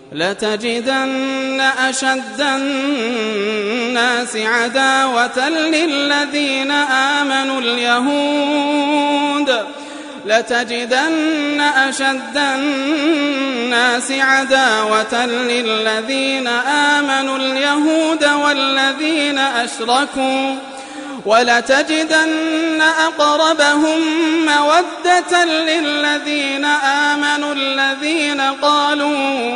لتجدن أشد الناس عداوة للذين آمنوا اليهود والذين أشركوا ولتجدن أقربهم مودة للذين آمنوا الذين قالوا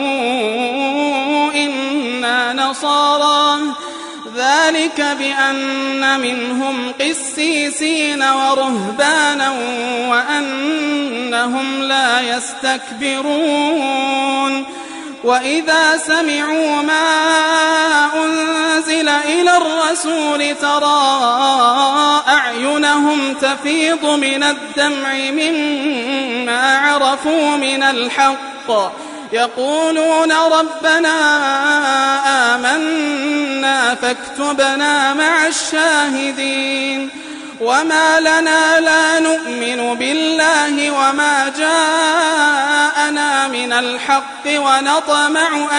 إنا نصارى ذلك بأن منهم قسيسين ورهبانا وأنهم لا يستكبرون وإذا سمعوا ما أنزل إلى الرسول ترى أعينهم تفيض من الدمع مما عرفوا من الحق يقولون ربنا آمنا فاكتبنا مع الشاهدين وما لنا لا نؤمن بالله وما جاءنا من الحق ونطمع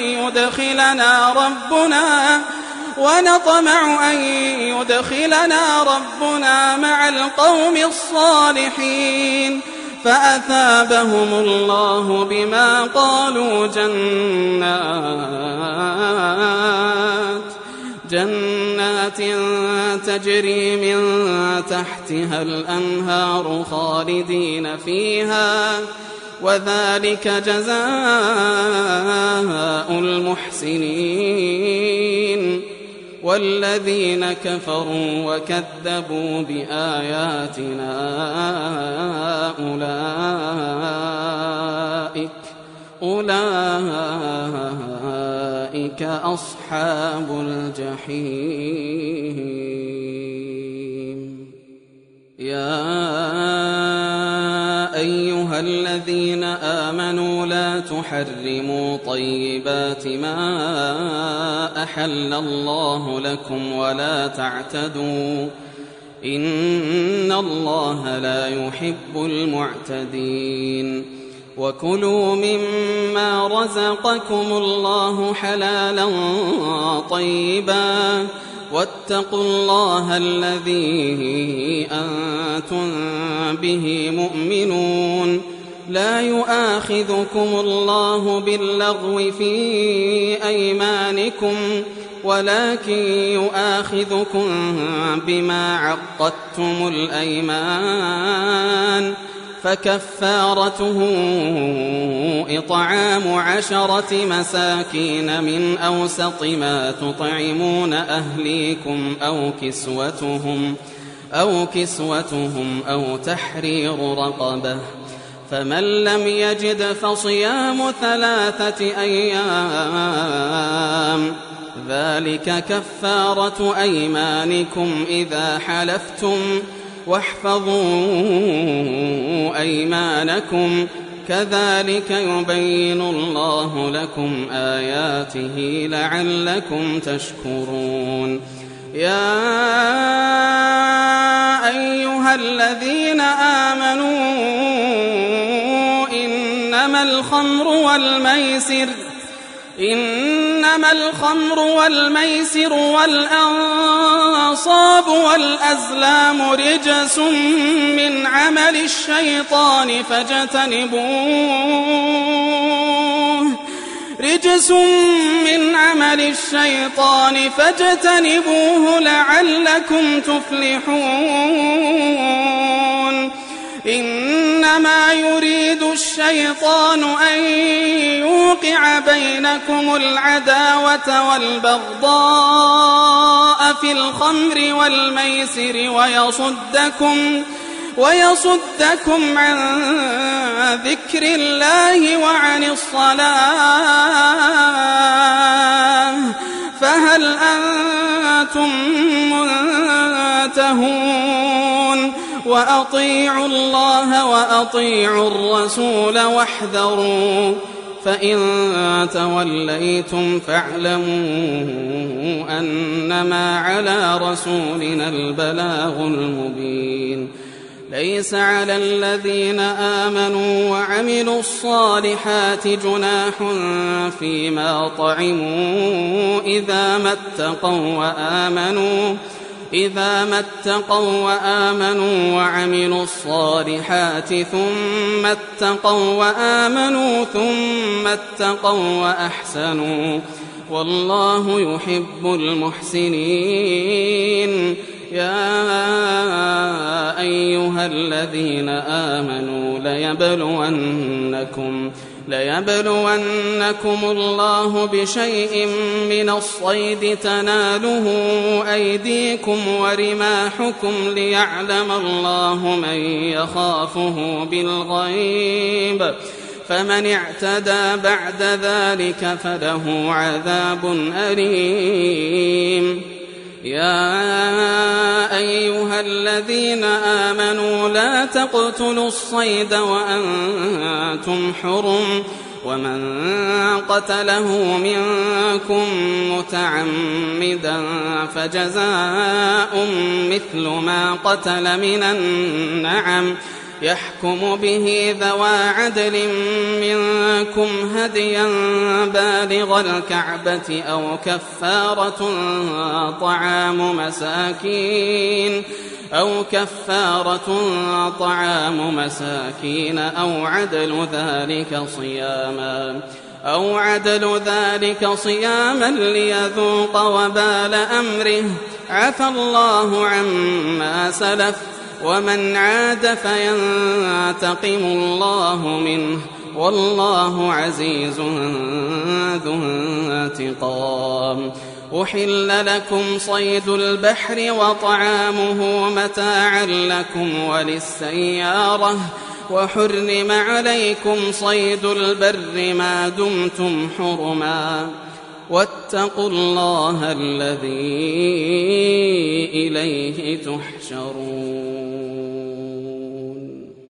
أن يدخلنا ربنا مع القوم الصالحين فأثابهم الله بما قالوا جنات تجري من تحتها الأنهار خالدين فيها وذلك جزاء المحسنين والذين كفروا وكذبوا بآياتنا أولئك أصحاب الجحيم يا أيها الذين آمنوا لا تحرموا طيبات ما أحل الله لكم ولا تعتدوا إن الله لا يحب المعتدين وكلوا مما رزقكم الله حلالا طيبا واتقوا الله الذي أنتم به مؤمنون لا يؤاخذكم الله باللغو في أيمانكم ولكن يؤاخذكم بما عقدتم الأيمان فكفارته إطعام 10 مساكين من أوسط ما تطعمون أهليكم أو كسوتهم أو تحرير رقبة فمن لم يجد فصيام 3 أيام ذلك كفارة أيمانكم إذا حلفتم واحفظوا أيمانكم كذلك يبين الله لكم آياته لعلكم تشكرون يا أيها الذين آمنوا إنما الخمر والميسر والأنصاب والأزلام رجس من عمل الشيطان فاجتنبوه لعلكم تفلحون إنما يريد الشيطان أن يوقع بينكم العداوة والبغضاء في الخمر والميسر ويصدكم عن ذكر الله وعن الصلاة فهل أنتم منتهون وأطيعوا الله وأطيعوا الرسول واحذروا فإن توليتم فاعلموا أنما على رسولنا البلاغ المبين ليس على الذين آمنوا وعملوا الصالحات جناح فيما طعموا إذا ما اتقوا وآمنوا وعملوا الصالحات ثم اتقوا وآمنوا ثم اتقوا وأحسنوا والله يحب المحسنين. يا أيها الذين آمنوا ليبلونكم الله بشيء من الصيد تناله أيديكم ورماحكم ليعلم الله من يخافه بالغيب فمن اعتدى بعد ذلك فله عذاب أليم. يا أيها الذين آمنوا لا تقتلوا الصيد وأنتم حرم ومن قتله منكم متعمدا فجزاء مثل ما قتل من النعم يحكم به ذوى عدل منكم هديا بالغ الكعبة أو كفارة طعام مساكين أو عدل ذلك صياما ليذوق وبال أمره عفى الله عما سلف ومن عاد فينتقم الله منه والله عزيز ذو انتقام. أحل لكم صيد البحر وطعامه متاعا لكم وللسيارة وحرم عليكم صيد البر ما دمتم حرما واتقوا الله الذي إليه تحشرون.